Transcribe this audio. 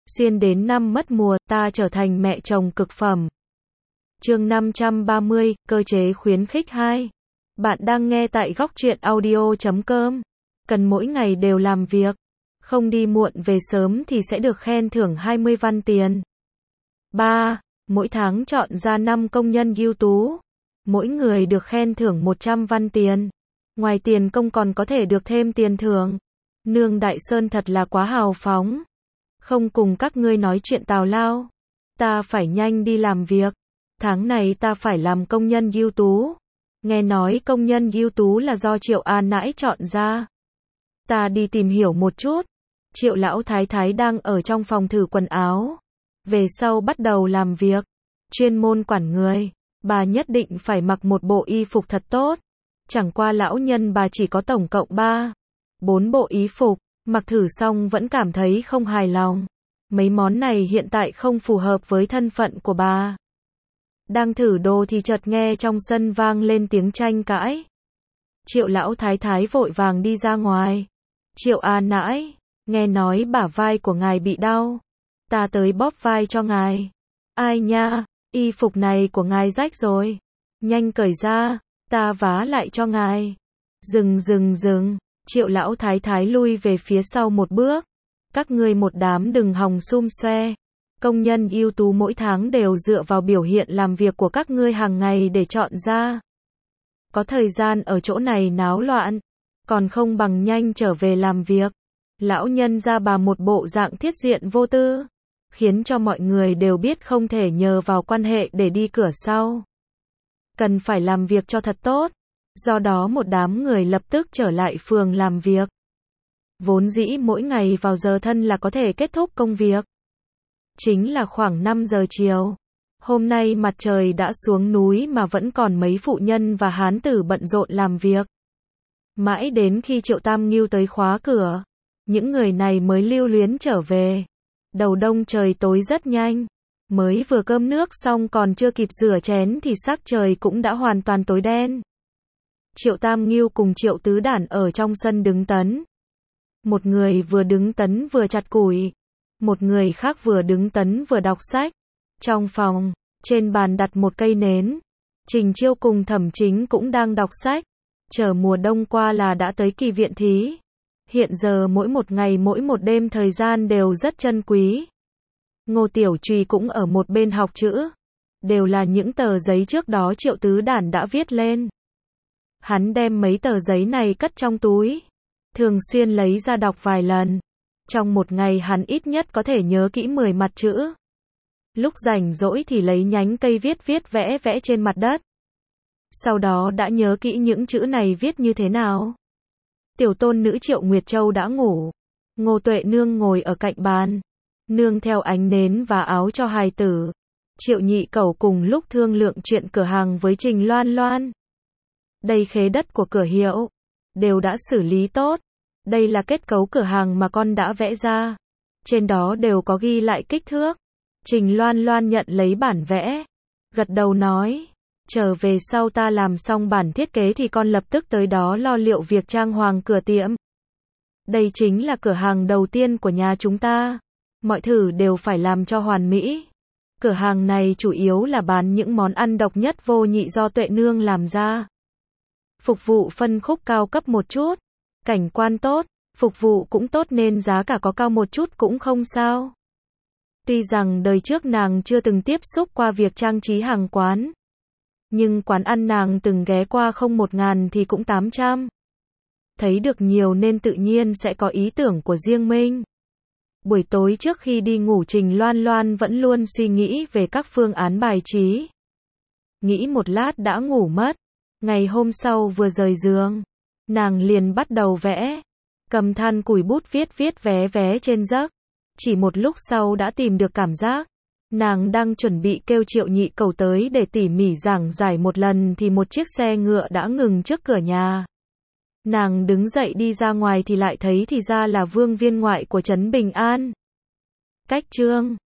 Xuyên đến năm mất mùa, ta trở thành mẹ chồng cực phẩm. Chương 530, cơ chế khuyến khích 2. Bạn đang nghe tại góc truyện audio.com. Cần mỗi ngày đều làm việc, không đi muộn về sớm thì sẽ được khen thưởng 20 văn tiền. 3. Mỗi tháng chọn ra 5 công nhân ưu tú. Mỗi người được khen thưởng 100 văn tiền. Ngoài tiền công còn có thể được thêm tiền thưởng. Nương Đại Sơn thật là quá hào phóng. Không cùng các ngươi nói chuyện tào lao. Ta phải nhanh đi làm việc. Tháng này ta phải làm công nhân ưu tú. Nghe nói công nhân ưu tú là do Triệu A Nãi chọn ra. Ta đi tìm hiểu một chút. Triệu lão thái thái đang ở trong phòng thử quần áo. Về sau bắt đầu làm việc. Chuyên môn quản người. Bà nhất định phải mặc một bộ y phục thật tốt. Chẳng qua lão nhân bà chỉ có tổng cộng 4 bộ y phục. Mặc thử xong vẫn cảm thấy không hài lòng. Mấy món này hiện tại không phù hợp với thân phận của bà. Đang thử đồ thì chợt nghe trong sân vang lên tiếng tranh cãi. Triệu lão thái thái vội vàng đi ra ngoài. Triệu A Nãi, nghe nói bả vai của ngài bị đau. Ta tới bóp vai cho ngài. Ai nha, y phục này của ngài rách rồi. Nhanh cởi ra, ta vá lại cho ngài. Dừng. Triệu lão thái thái lui về phía sau một bước. Các ngươi một đám đừng hòng xum xoe. Công nhân ưu tú mỗi tháng đều dựa vào biểu hiện làm việc của các ngươi hàng ngày để chọn ra. Có thời gian ở chỗ này náo loạn, còn không bằng nhanh trở về làm việc. Lão nhân ra bà một bộ dạng thiết diện vô tư, khiến cho mọi người đều biết không thể nhờ vào quan hệ để đi cửa sau. Cần phải làm việc cho thật tốt. Do đó một đám người lập tức trở lại phường làm việc. Vốn dĩ mỗi ngày vào giờ thân là có thể kết thúc công việc. Chính là khoảng 5 giờ chiều. Hôm nay mặt trời đã xuống núi mà vẫn còn mấy phụ nhân và hán tử bận rộn làm việc. Mãi đến khi Triệu Tam Ngưu tới khóa cửa, những người này mới lưu luyến trở về. Đầu đông trời tối rất nhanh. Mới vừa cơm nước xong còn chưa kịp rửa chén thì sắc trời cũng đã hoàn toàn tối đen. Triệu Tam Ngưu cùng Triệu Tứ Đản ở trong sân đứng tấn. Một người vừa đứng tấn vừa chặt củi. Một người khác vừa đứng tấn vừa đọc sách. Trong phòng, trên bàn đặt một cây nến. Trình Chiêu cùng Thẩm Chính cũng đang đọc sách. Chờ mùa đông qua là đã tới kỳ viện thí. Hiện giờ mỗi một ngày mỗi một đêm thời gian đều rất chân quý. Ngô Tiểu Trùy cũng ở một bên học chữ. Đều là những tờ giấy trước đó Triệu Tứ Đản đã viết lên. Hắn đem mấy tờ giấy này cất trong túi. Thường xuyên lấy ra đọc vài lần. Trong một ngày hắn ít nhất có thể nhớ kỹ 10 mặt chữ. Lúc rảnh rỗi thì lấy nhánh cây viết vẽ trên mặt đất. Sau đó đã nhớ kỹ những chữ này viết như thế nào. Tiểu tôn nữ Triệu Nguyệt Châu đã ngủ. Ngô Tuệ Nương ngồi ở cạnh bàn. Nương theo ánh nến và áo cho hài tử. Triệu Nhị Cẩu cùng lúc thương lượng chuyện cửa hàng với Trình Loan Loan. Đây khế đất của cửa hiệu. Đều đã xử lý tốt. Đây là kết cấu cửa hàng mà con đã vẽ ra. Trên đó đều có ghi lại kích thước. Trình Loan Loan nhận lấy bản vẽ. Gật đầu nói. Trở về sau ta làm xong bản thiết kế thì con lập tức tới đó lo liệu việc trang hoàng cửa tiệm. Đây chính là cửa hàng đầu tiên của nhà chúng ta. Mọi thứ đều phải làm cho hoàn mỹ. Cửa hàng này chủ yếu là bán những món ăn độc nhất vô nhị do Tuệ Nương làm ra. Phục vụ phân khúc cao cấp một chút. Cảnh quan tốt, phục vụ cũng tốt nên giá cả có cao một chút cũng không sao. Tuy rằng đời trước nàng chưa từng tiếp xúc qua việc trang trí hàng quán. Nhưng quán ăn nàng từng ghé qua không 1.000 thì cũng 800. Thấy được nhiều nên tự nhiên sẽ có ý tưởng của riêng mình. Buổi tối trước khi đi ngủ Trình Loan Loan vẫn luôn suy nghĩ về các phương án bài trí. Nghĩ một lát đã ngủ mất. Ngày hôm sau vừa rời giường, nàng liền bắt đầu vẽ. Cầm than củi bút viết vé trên giấc. Chỉ một lúc sau đã tìm được cảm giác. Nàng đang chuẩn bị kêu Triệu Nhị Cẩu tới để tỉ mỉ giảng giải một lần thì một chiếc xe ngựa đã ngừng trước cửa nhà. Nàng đứng dậy đi ra ngoài thì lại thấy thì ra là Vương viên ngoại của trấn Bình An. Cách chương